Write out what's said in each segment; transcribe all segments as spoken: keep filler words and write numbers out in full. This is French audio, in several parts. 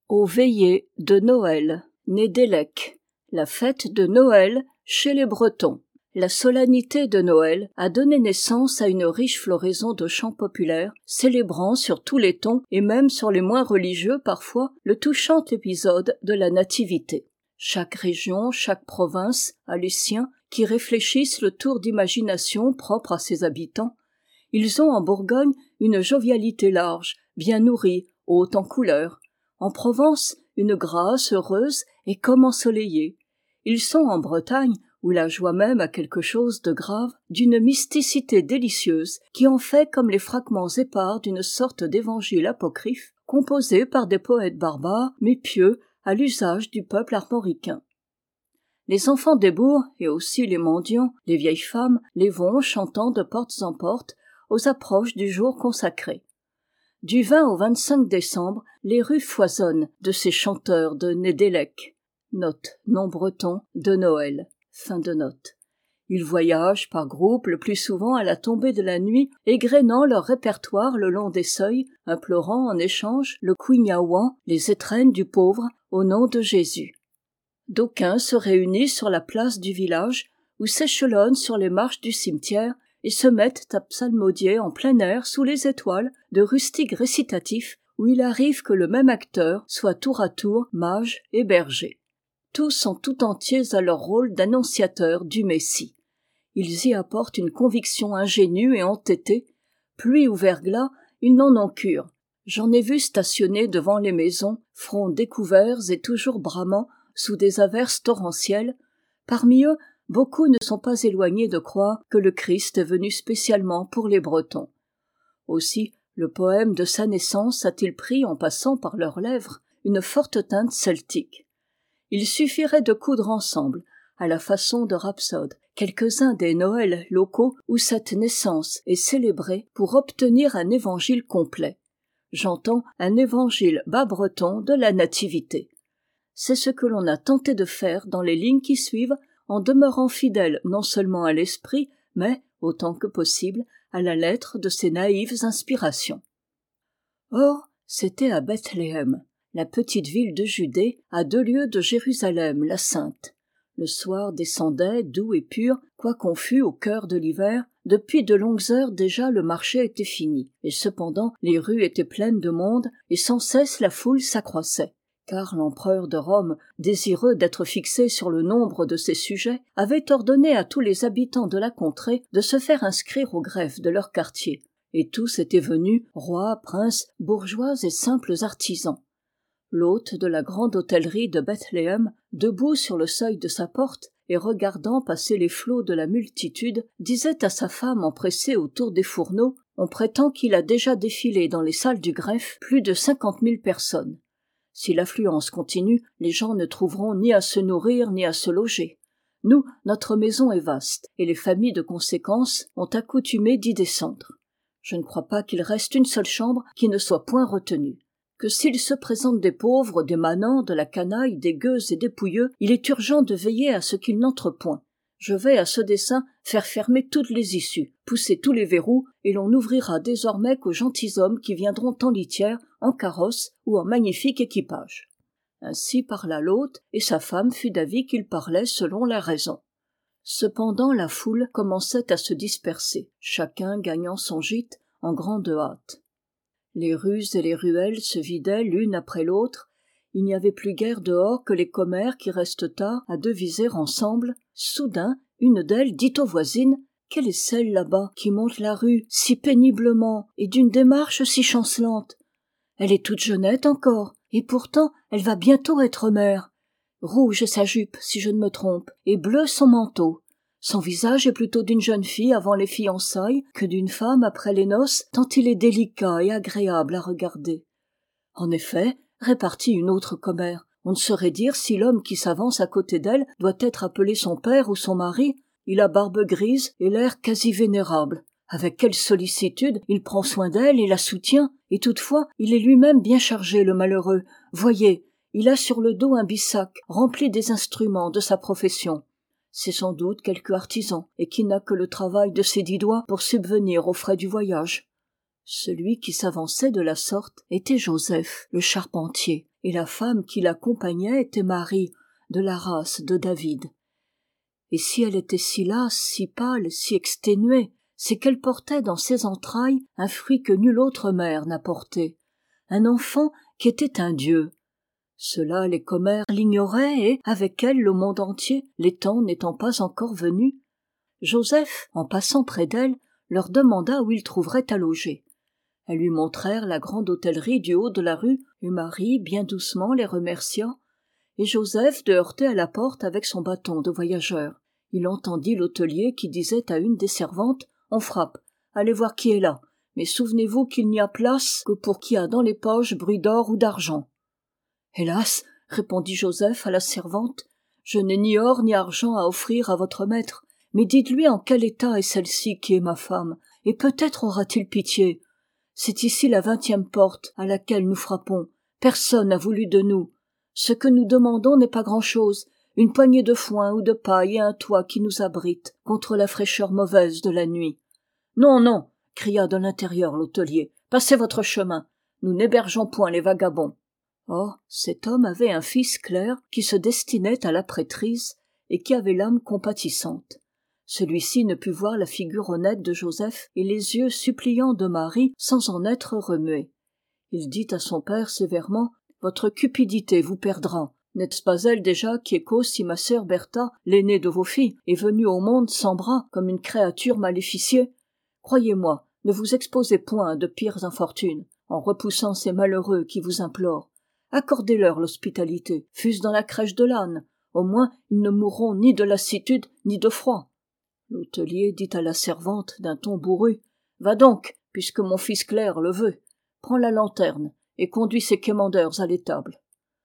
Aux veillées de Noël, Nédélec, la fête de Noël chez les Bretons. La solennité de Noël a donné naissance à une riche floraison de chants populaires, célébrant sur tous les tons, et même sur les moins religieux parfois, le touchant épisode de la Nativité. Chaque région, chaque province a les siens qui réfléchissent le tour d'imagination propre à ses habitants. Ils ont en Bourgogne une jovialité large, bien nourrie, haute en couleurs. En Provence, une grâce heureuse et comme ensoleillée. Ils sont en Bretagne, où la joie même a quelque chose de grave, d'une mysticité délicieuse qui en fait comme les fragments épars d'une sorte d'évangile apocryphe, composé par des poètes barbares, mais pieux, à l'usage du peuple armoricain. Les enfants des bourgs, et aussi les mendiants, les vieilles femmes, les vont chantant de portes en portes, aux approches du jour consacré. Du vingt au vingt-cinq décembre, les rues foisonnent de ces chanteurs de Nédélec. Note non breton de Noël. Fin de note. Ils voyagent par groupes le plus souvent à la tombée de la nuit, égrénant leur répertoire le long des seuils, implorant en échange le quignaouan, les étrennes du pauvre, au nom de Jésus. D'aucuns se réunissent sur la place du village, ou s'échelonnent sur les marches du cimetière, et se mettent à psalmodier en plein air sous les étoiles de rustiques récitatifs où il arrive que le même acteur soit tour à tour mage et berger. Tous sont tout entiers à leur rôle d'annonciateurs du Messie. Ils y apportent une conviction ingénue et entêtée. Pluie ou verglas, ils n'en ont cure. J'en ai vu stationner devant les maisons, fronts découverts et toujours bramant sous des averses torrentielles. Parmi eux, beaucoup ne sont pas éloignés de croire que le Christ est venu spécialement pour les Bretons. Aussi, le poème de sa naissance a-t-il pris, en passant par leurs lèvres, une forte teinte celtique. Il suffirait de coudre ensemble, à la façon de rhapsode, quelques-uns des Noëls locaux où cette naissance est célébrée pour obtenir un évangile complet. J'entends un évangile bas-breton de la Nativité. C'est ce que l'on a tenté de faire dans les lignes qui suivent, en demeurant fidèle non seulement à l'esprit, mais, autant que possible, à la lettre de ses naïves inspirations. Or, c'était à Bethléem, la petite ville de Judée, à deux lieues de Jérusalem, la Sainte. Le soir descendait, doux et pur, quoiqu'on fût au cœur de l'hiver. Depuis de longues heures déjà le marché était fini, et cependant les rues étaient pleines de monde, et sans cesse la foule s'accroissait. Car l'empereur de Rome, désireux d'être fixé sur le nombre de ses sujets, avait ordonné à tous les habitants de la contrée de se faire inscrire au greffe de leur quartier. Et tous étaient venus, rois, princes, bourgeois et simples artisans. L'hôte de la grande hôtellerie de Bethléem, debout sur le seuil de sa porte et regardant passer les flots de la multitude, disait à sa femme empressée autour des fourneaux: « On prétend qu'il a déjà défilé dans les salles du greffe plus de cinquante mille personnes. Si l'affluence continue, les gens ne trouveront ni à se nourrir ni à se loger. Nous, notre maison est vaste, et les familles de conséquence ont accoutumé d'y descendre. Je ne crois pas qu'il reste une seule chambre qui ne soit point retenue. Que s'il se présente des pauvres, des manants, de la canaille, des gueux et des pouilleux, il est urgent de veiller à ce qu'ils n'entrent point. Je vais à ce dessein faire fermer toutes les issues, pousser tous les verrous, et l'on n'ouvrira désormais qu'aux gentilshommes qui viendront en litière, en carrosse ou en magnifique équipage. » Ainsi parla l'hôte, et sa femme fut d'avis qu'il parlait selon la raison. Cependant la foule commençait à se disperser, chacun gagnant son gîte en grande hâte. Les rues et les ruelles se vidaient l'une après l'autre. Il n'y avait plus guère dehors que les commères qui restent tard à deviser ensemble. Soudain, une d'elles dit aux voisines: « Quelle est celle là-bas qui monte la rue si péniblement et d'une démarche si chancelante? Elle est toute jeunette encore, et pourtant elle va bientôt être mère. Rouge est sa jupe, si je ne me trompe, et bleu son manteau. Son visage est plutôt d'une jeune fille avant les fiançailles que d'une femme après les noces, tant il est délicat et agréable à regarder. » En effet, répartit une autre commère, on ne saurait dire si l'homme qui s'avance à côté d'elle doit être appelé son père ou son mari. Il a barbe grise et l'air quasi vénérable. Avec quelle sollicitude il prend soin d'elle et la soutient, et toutefois il est lui-même bien chargé, le malheureux. Voyez, il a sur le dos un bissac rempli des instruments de sa profession. C'est sans doute quelque artisan, et qui n'a que le travail de ses dix doigts pour subvenir aux frais du voyage. Celui qui s'avançait de la sorte était Joseph, le charpentier, et la femme qui l'accompagnait était Marie, de la race de David. Et si elle était si lasse, si pâle, si exténuée, c'est qu'elle portait dans ses entrailles un fruit que nulle autre mère n'a porté, un enfant qui était un Dieu. Cela les commères l'ignoraient et, avec elle, le monde entier, les temps n'étant pas encore venus. Joseph, en passant près d'elle, leur demanda où ils trouveraient à loger. Elles lui montrèrent la grande hôtellerie du haut de la rue, et Marie, bien doucement, les remercia, et Joseph de heurter à la porte avec son bâton de voyageur. Il entendit l'hôtelier qui disait à une des servantes « On frappe, allez voir qui est là, mais souvenez-vous qu'il n'y a place que pour qui a dans les poches bruit d'or ou d'argent. » « Hélas, répondit Joseph à la servante, je n'ai ni or ni argent à offrir à votre maître, mais dites-lui en quel état est celle-ci qui est ma femme, et peut-être aura-t-il pitié. C'est ici la vingtième porte à laquelle nous frappons. Personne n'a voulu de nous. Ce que nous demandons n'est pas grand-chose, une poignée de foin ou de paille et un toit qui nous abrite contre la fraîcheur mauvaise de la nuit. « Non, non !» cria de l'intérieur l'hôtelier. « Passez votre chemin. Nous n'hébergeons point les vagabonds. » Or, cet homme avait un fils clerc qui se destinait à la prêtrise et qui avait l'âme compatissante. Celui-ci ne put voir la figure honnête de Joseph et les yeux suppliants de Marie sans en être remué. Il dit à son père sévèrement « Votre cupidité vous perdra. N'est-ce pas elle déjà qui est cause si ma sœur Bertha, l'aînée de vos filles, est venue au monde sans bras comme une créature maléficiée? Croyez-moi, ne vous exposez point à de pires infortunes, en repoussant ces malheureux qui vous implorent. Accordez-leur l'hospitalité, fût-ce dans la crèche de l'âne. Au moins, ils ne mourront ni de lassitude ni de froid. » L'hôtelier dit à la servante d'un ton bourru « Va donc, puisque mon fils clerc le veut. Prends la lanterne et conduis ces quémandeurs à l'étable. »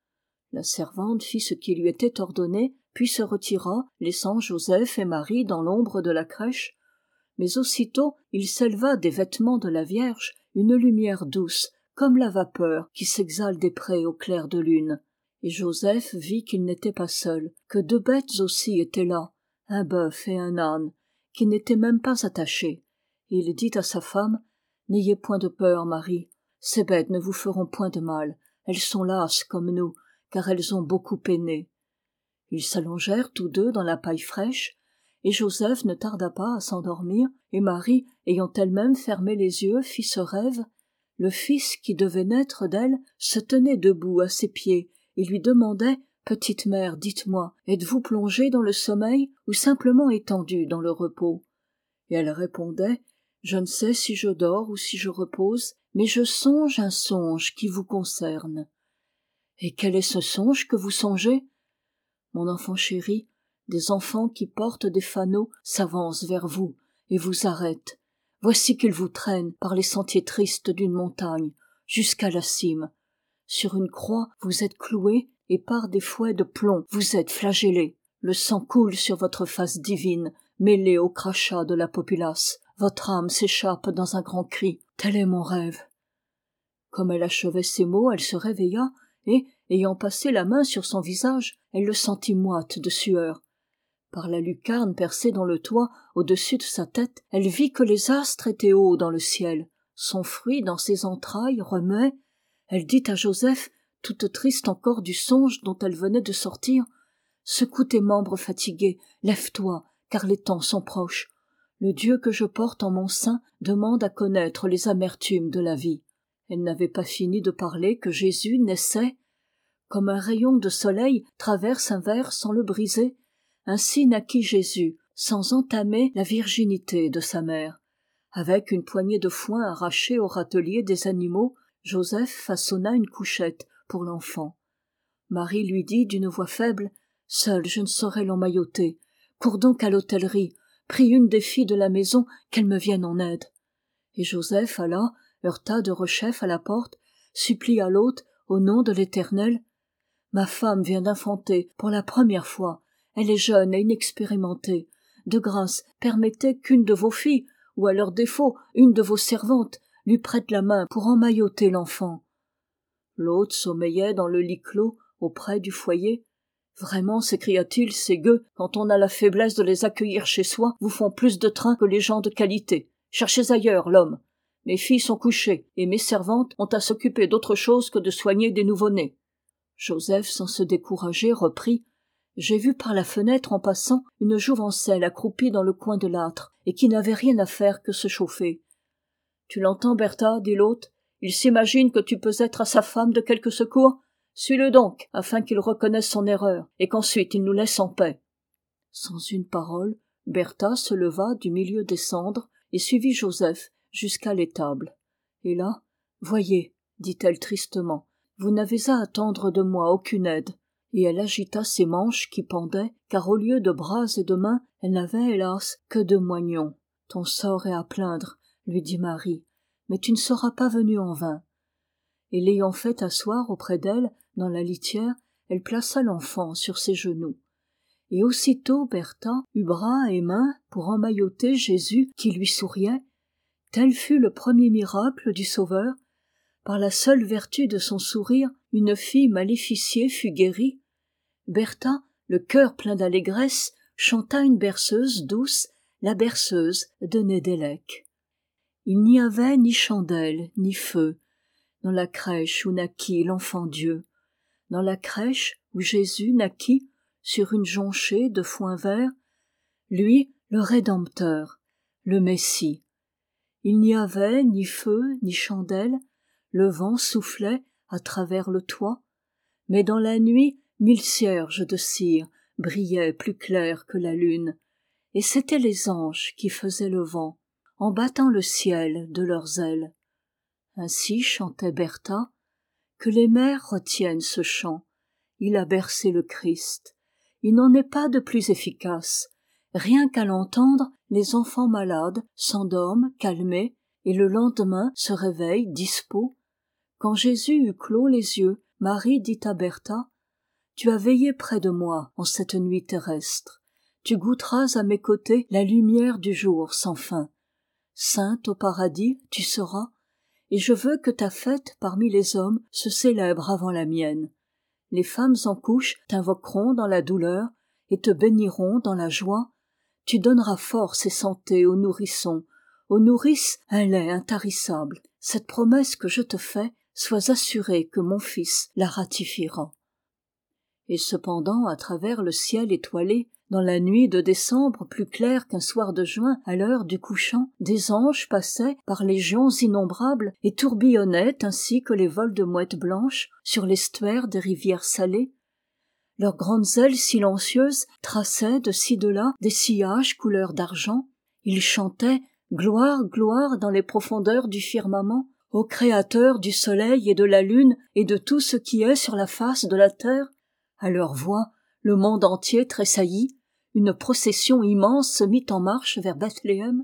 La servante fit ce qui lui était ordonné, puis se retira, laissant Joseph et Marie dans l'ombre de la crèche. Mais aussitôt, il s'éleva des vêtements de la Vierge une lumière douce, comme la vapeur qui s'exhale des prés au clair de lune. Et Joseph vit qu'il n'était pas seul, que deux bêtes aussi étaient là, un bœuf et un âne, qui n'étaient même pas attachés. Et il dit à sa femme, « N'ayez point de peur, Marie, ces bêtes ne vous feront point de mal, elles sont lasses comme nous, car elles ont beaucoup peiné. » Ils s'allongèrent tous deux dans la paille fraîche, et Joseph ne tarda pas à s'endormir, et Marie, ayant elle-même fermé les yeux, fit ce rêve. Le fils qui devait naître d'elle se tenait debout à ses pieds et lui demandait « Petite mère, dites-moi, êtes-vous plongée dans le sommeil ou simplement étendue dans le repos ?» Et elle répondait « Je ne sais si je dors ou si je repose, mais je songe un songe qui vous concerne. » « Et quel est ce songe que vous songez ?»« Mon enfant chéri, des enfants qui portent des fanaux s'avancent vers vous et vous arrêtent. Voici qu'ils vous traînent par les sentiers tristes d'une montagne, jusqu'à la cime. Sur une croix, vous êtes cloués, et par des fouets de plomb, vous êtes flagellés. Le sang coule sur votre face divine, mêlé au crachat de la populace. Votre âme s'échappe dans un grand cri. Tel est mon rêve. » Comme elle achevait ces mots, elle se réveilla, et, ayant passé la main sur son visage, elle le sentit moite de sueur. Par la lucarne percée dans le toit, au-dessus de sa tête, elle vit que les astres étaient hauts dans le ciel. Son fruit dans ses entrailles remuait. Elle dit à Joseph, toute triste encore du songe dont elle venait de sortir, « Secoue tes membres fatigués, lève-toi, car les temps sont proches. Le Dieu que je porte en mon sein demande à connaître les amertumes de la vie. » Elle n'avait pas fini de parler que Jésus naissait. Comme un rayon de soleil traverse un verre sans le briser, ainsi naquit Jésus, sans entamer la virginité de sa mère. Avec une poignée de foin arrachée au râtelier des animaux, Joseph façonna une couchette pour l'enfant. Marie lui dit d'une voix faible, « Seule je ne saurais l'emmailloter. Cours donc à l'hôtellerie, prie une des filles de la maison qu'elle me vienne en aide. » Et Joseph alla, heurta de rechef à la porte, supplia l'hôte, au nom de l'Éternel, « Ma femme vient d'infanter pour la première fois. Elle est jeune et inexpérimentée. De grâce, permettez qu'une de vos filles, ou à leur défaut, une de vos servantes, lui prête la main pour emmailloter l'enfant. » L'hôte sommeillait dans le lit clos, auprès du foyer. « Vraiment, s'écria-t-il, ces gueux, quand on a la faiblesse de les accueillir chez soi, vous font plus de train que les gens de qualité. Cherchez ailleurs, l'homme. Mes filles sont couchées, et mes servantes ont à s'occuper d'autre chose que de soigner des nouveau-nés. » Joseph, sans se décourager, reprit « J'ai vu par la fenêtre en passant une jouvencelle accroupie dans le coin de l'âtre et qui n'avait rien à faire que se chauffer. »« Tu l'entends, Bertha, dit l'hôte, il s'imagine que tu peux être à sa femme de quelque secours. Suis-le donc, afin qu'il reconnaisse son erreur, et qu'ensuite il nous laisse en paix. » Sans une parole, Bertha se leva du milieu des cendres et suivit Joseph jusqu'à l'étable. Et là, voyez, dit-elle tristement, vous n'avez à attendre de moi aucune aide. Et elle agita ses manches qui pendaient, car au lieu de bras et de mains, elle n'avait, hélas, que deux moignons. Ton sort est à plaindre, lui dit Marie, mais tu ne seras pas venue en vain. Et l'ayant fait asseoir auprès d'elle, dans la litière, elle plaça l'enfant sur ses genoux. Et aussitôt Bertha eut bras et mains pour emmailloter Jésus qui lui souriait. Tel fut le premier miracle du Sauveur. Par la seule vertu de son sourire, une fille maléficiée fut guérie. Bertha, le cœur plein d'allégresse, chanta une berceuse douce, la berceuse de Nédélec. Il n'y avait ni chandelle, ni feu, dans la crèche où naquit l'enfant Dieu, dans la crèche où Jésus naquit, sur une jonchée de foin vert, lui, le Rédempteur, le Messie. Il n'y avait ni feu, ni chandelle, le vent soufflait à travers le toit, mais dans la nuit, mille cierges de cire brillaient plus clairs que la lune, et c'étaient les anges qui faisaient le vent, en battant le ciel de leurs ailes. Ainsi chantait Bertha, que les mères retiennent ce chant, il a bercé le Christ. Il n'en est pas de plus efficace. Rien qu'à l'entendre, les enfants malades s'endorment calmés et le lendemain se réveillent dispos. Quand Jésus eut clos les yeux, Marie dit à Bertha « Tu as veillé près de moi en cette nuit terrestre. Tu goûteras à mes côtés la lumière du jour sans fin. Sainte au paradis, tu seras, et je veux que ta fête parmi les hommes se célèbre avant la mienne. Les femmes en couches t'invoqueront dans la douleur et te béniront dans la joie. Tu donneras force et santé aux nourrissons, aux nourrices un lait intarissable. Cette promesse que je te fais, sois assuré que mon Fils la ratifiera. » Et cependant, à travers le ciel étoilé, dans la nuit de décembre plus claire qu'un soir de juin, à l'heure du couchant, des anges passaient par légions innombrables et tourbillonnaient ainsi que les vols de mouettes blanches sur l'estuaire des rivières salées. Leurs grandes ailes silencieuses traçaient de ci de là des sillages couleur d'argent. Ils chantaient « Gloire, gloire dans les profondeurs du firmament, au Créateur du soleil et de la lune et de tout ce qui est sur la face de la terre. » À leur voix, le monde entier tressaillit, une procession immense se mit en marche vers Bethléem.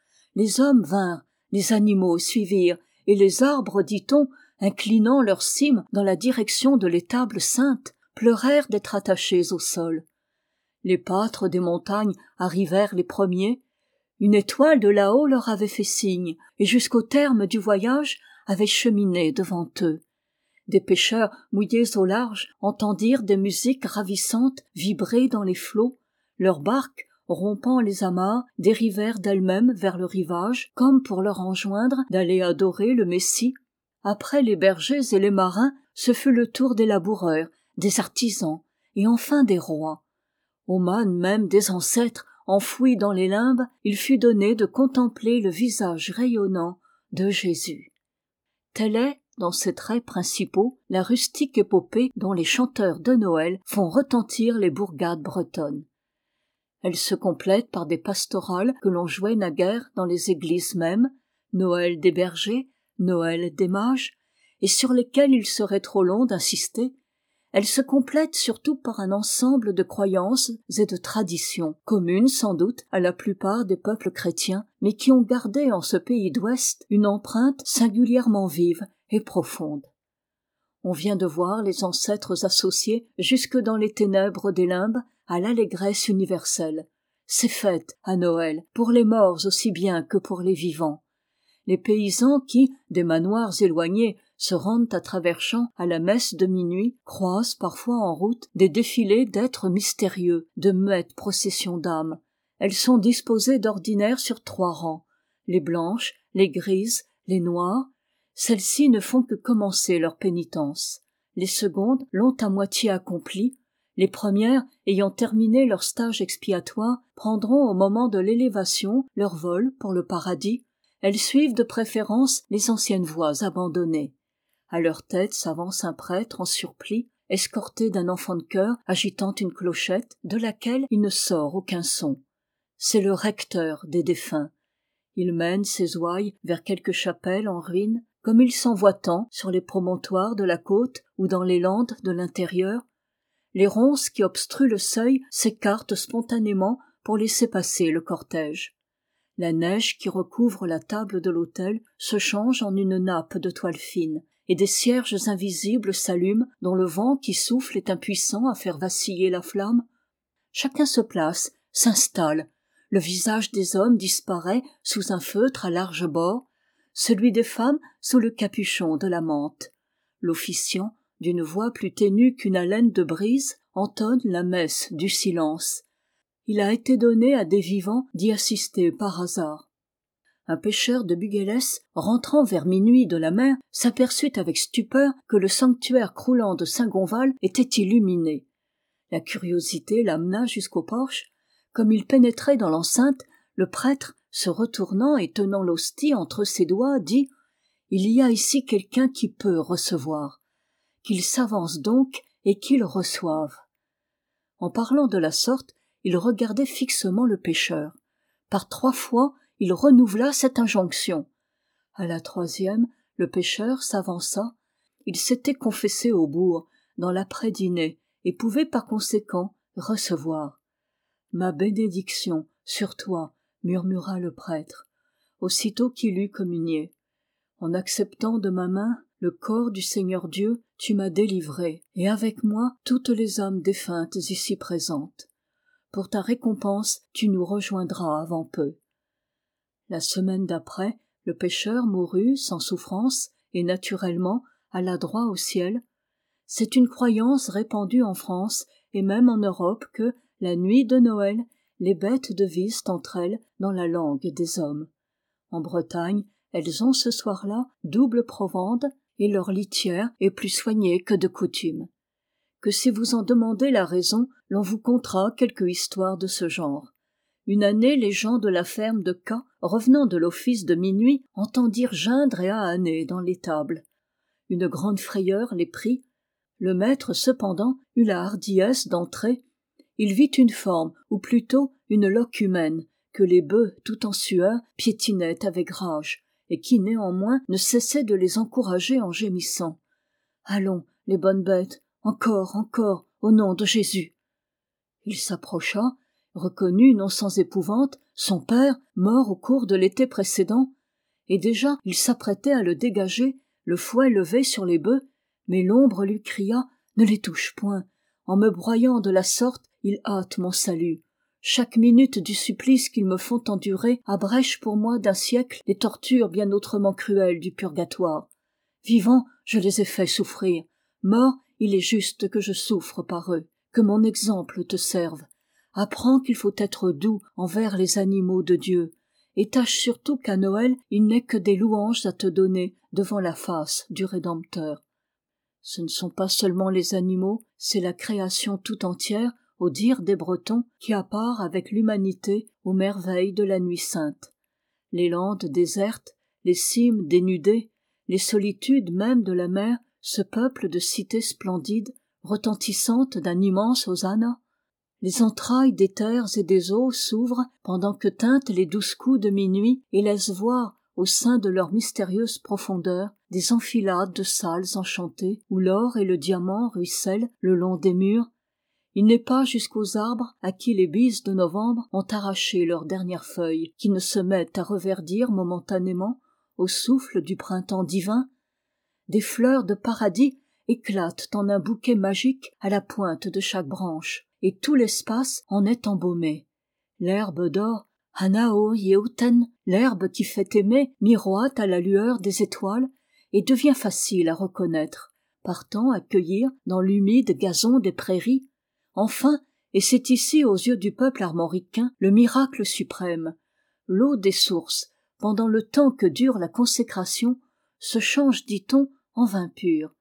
Les hommes vinrent, les animaux suivirent, et les arbres, dit-on, inclinant leurs cimes dans la direction de l'étable sainte, pleurèrent d'être attachés au sol. Les pâtres des montagnes arrivèrent les premiers. Une étoile de là-haut leur avait fait signe, et jusqu'au terme du voyage avait cheminé devant eux. Des pêcheurs mouillés au large entendirent des musiques ravissantes vibrer dans les flots. Leurs barques, rompant les amarres, dérivèrent d'elles-mêmes vers le rivage, comme pour leur enjoindre d'aller adorer le Messie. Après les bergers et les marins, ce fut le tour des laboureurs, des artisans, et enfin des rois. Aux mânes même des ancêtres, enfouis dans les limbes, il fut donné de contempler le visage rayonnant de Jésus. Telle est, dans ses traits principaux, la rustique épopée dont les chanteurs de Noël font retentir les bourgades bretonnes. Elle se complète par des pastorales que l'on jouait naguère dans les églises mêmes, Noël des bergers, Noël des mages, et sur lesquelles il serait trop long d'insister. Elle se complète surtout par un ensemble de croyances et de traditions, communes sans doute à la plupart des peuples chrétiens, mais qui ont gardé en ce pays d'Ouest une empreinte singulièrement vive et profonde. On vient de voir les ancêtres associés jusque dans les ténèbres des limbes à l'allégresse universelle. C'est fête à Noël, pour les morts aussi bien que pour les vivants. Les paysans qui, des manoirs éloignés, se rendent à travers champs à la messe de minuit, croisent parfois en route des défilés d'êtres mystérieux, de muettes processions d'âmes. Elles sont disposées d'ordinaire sur trois rangs, les blanches, les grises, les noires. Celles-ci ne font que commencer leur pénitence. les secondes l'ont à moitié accompli, les premières, ayant terminé leur stage expiatoire, prendront au moment de l'élévation leur vol pour le paradis. Elles suivent de préférence les anciennes voies abandonnées. À leur tête s'avance un prêtre en surplis, escorté d'un enfant de chœur agitant une clochette de laquelle il ne sort aucun son. C'est le recteur des défunts. Il mène ses ouailles vers quelque chapelle en ruine, comme il s'en voit tant sur les promontoires de la côte ou dans les landes de l'intérieur. Les ronces qui obstruent le seuil s'écartent spontanément pour laisser passer le cortège. La neige qui recouvre la table de l'autel se change en une nappe de toile fine, et des cierges invisibles s'allument dont le vent qui souffle est impuissant à faire vaciller la flamme. Chacun se place, s'installe. Le visage des hommes disparaît sous un feutre à large bord, celui des femmes sous le capuchon de la mante. L'officiant, d'une voix plus ténue qu'une haleine de brise, entonne la messe du silence. Il a été donné à des vivants d'y assister par hasard. Un pêcheur de Buguélès, rentrant vers minuit de la mer, s'aperçut avec stupeur que le sanctuaire croulant de Saint-Gonval était illuminé. La curiosité l'amena jusqu'au porche. Comme il pénétrait dans l'enceinte, le prêtre, se retournant et tenant l'hostie entre ses doigts, dit « Il y a ici quelqu'un qui peut recevoir. Qu'il s'avance donc et qu'il reçoive. » En parlant de la sorte, il regardait fixement le pêcheur. Par trois fois, il renouvela cette injonction. À la troisième, le pêcheur s'avança. Il s'était confessé au bourg, dans l'après-dîner, et pouvait par conséquent recevoir. « Ma bénédiction sur toi, » murmura le prêtre, aussitôt qu'il eut communié. « En acceptant de ma main le corps du Seigneur Dieu, tu m'as délivré, et avec moi toutes les âmes défuntes ici présentes. Pour ta récompense, tu nous rejoindras avant peu. » La semaine d'après, le pêcheur mourut sans souffrance et naturellement alla droit au ciel. C'est une croyance répandue en France et même en Europe que, la nuit de Noël, les bêtes devisent entre elles dans la langue des hommes. En Bretagne, elles ont ce soir-là double provende et leur litière est plus soignée que de coutume. Que si vous en demandez la raison, l'on vous contera quelque histoire de ce genre. Une année, les gens de la ferme de K, revenant de l'office de minuit, entendirent geindre et ahaner dans l'étable. Une grande frayeur les prit. Le maître, cependant, eut la hardiesse d'entrer. Il vit une forme, ou plutôt une loque humaine, que les bœufs, tout en sueur, piétinaient avec rage, et qui néanmoins ne cessait de les encourager en gémissant. « Allons, les bonnes bêtes, encore, encore, au nom de Jésus !» Il s'approcha, reconnut non sans épouvante son père, mort au cours de l'été précédent, et déjà il s'apprêtait à le dégager, le fouet levé sur les bœufs, mais l'ombre lui cria « Ne les touche point, en me broyant de la sorte, ils hâtent mon salut. Chaque minute du supplice qu'ils me font endurer abrège pour moi d'un siècle les tortures bien autrement cruelles du purgatoire. Vivant, je les ai fait souffrir. Mort, il est juste que je souffre par eux. Que mon exemple te serve. Apprends qu'il faut être doux envers les animaux de Dieu, et tâche surtout qu'à Noël, il n'est que des louanges à te donner devant la face du Rédempteur. Ce ne sont pas seulement les animaux, c'est la création tout entière, au dire des Bretons, qui a part avec l'humanité aux merveilles de la nuit sainte. Les landes désertes, les cimes dénudées, les solitudes même de la mer, ce peuple de cités splendides, retentissantes d'un immense hosanna. Les entrailles des terres et des eaux s'ouvrent pendant que tintent les douze coups de minuit et laissent voir, au sein de leur mystérieuse profondeur, des enfilades de salles enchantées où l'or et le diamant ruissellent le long des murs. Il n'est pas jusqu'aux arbres à qui les bises de novembre ont arraché leurs dernières feuilles, qui ne se mettent à reverdir momentanément au souffle du printemps divin. Des fleurs de paradis éclatent en un bouquet magique à la pointe de chaque branche, et tout l'espace en est embaumé. L'herbe d'or, Hanao Yeuten, l'herbe qui fait aimer, miroite à la lueur des étoiles et devient facile à reconnaître, partant à cueillir dans l'humide gazon des prairies. Enfin, et c'est ici aux yeux du peuple armoricain le miracle suprême, l'eau des sources, pendant le temps que dure la consécration, se change, dit-on, en vin pur.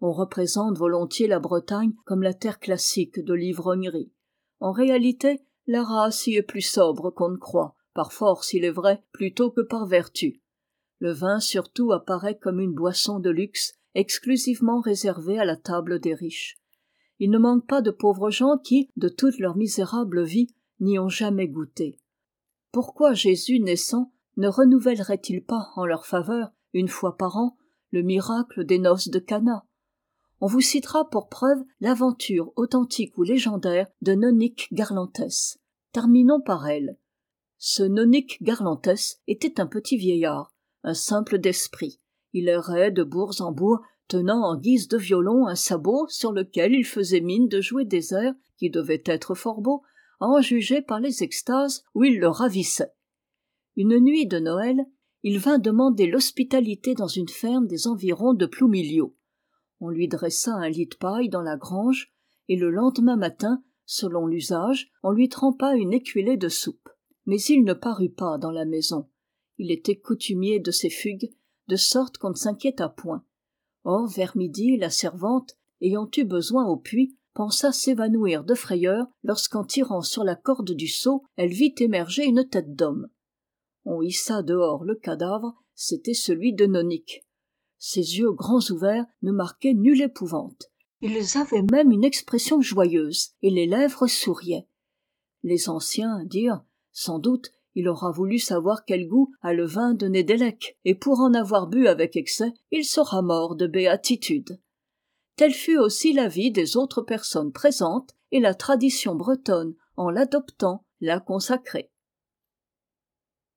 On représente volontiers la Bretagne comme la terre classique de l'ivrognerie. En réalité, la race y est plus sobre qu'on ne croit, par force il est vrai, plutôt que par vertu. Le vin surtout apparaît comme une boisson de luxe, exclusivement réservée à la table des riches. Il ne manque pas de pauvres gens qui, de toute leur misérable vie, n'y ont jamais goûté. Pourquoi Jésus naissant ne renouvellerait-il pas en leur faveur, une fois par an, le miracle des noces de Cana? On vous citera pour preuve l'aventure authentique ou légendaire de Nonic Garlantès. Terminons par elle. Ce Nonic Garlantès était un petit vieillard, un simple d'esprit. Il errait de bourg en bourg, tenant en guise de violon un sabot sur lequel il faisait mine de jouer des airs qui devaient être fort beaux, à en juger par les extases où il le ravissait. Une nuit de Noël, il vint demander l'hospitalité dans une ferme des environs de Ploumilio. On lui dressa un lit de paille dans la grange, et le lendemain matin, selon l'usage, on lui trempa une écuellée de soupe. Mais il ne parut pas dans la maison. Il était coutumier de ces fugues, de sorte qu'on ne s'inquiéta point. Or, vers midi, la servante, ayant eu besoin au puits, pensa s'évanouir de frayeur lorsqu'en tirant sur la corde du seau, elle vit émerger une tête d'homme. On hissa dehors le cadavre, c'était celui de Nonic. Ses yeux grands ouverts ne marquaient nulle épouvante. Ils avaient même une expression joyeuse, et les lèvres souriaient. Les anciens dirent, sans doute, il aura voulu savoir quel goût a le vin de Nédélec, et pour en avoir bu avec excès, il sera mort de béatitude. Tel fut aussi l'avis des autres personnes présentes, et la tradition bretonne, en l'adoptant, l'a consacré.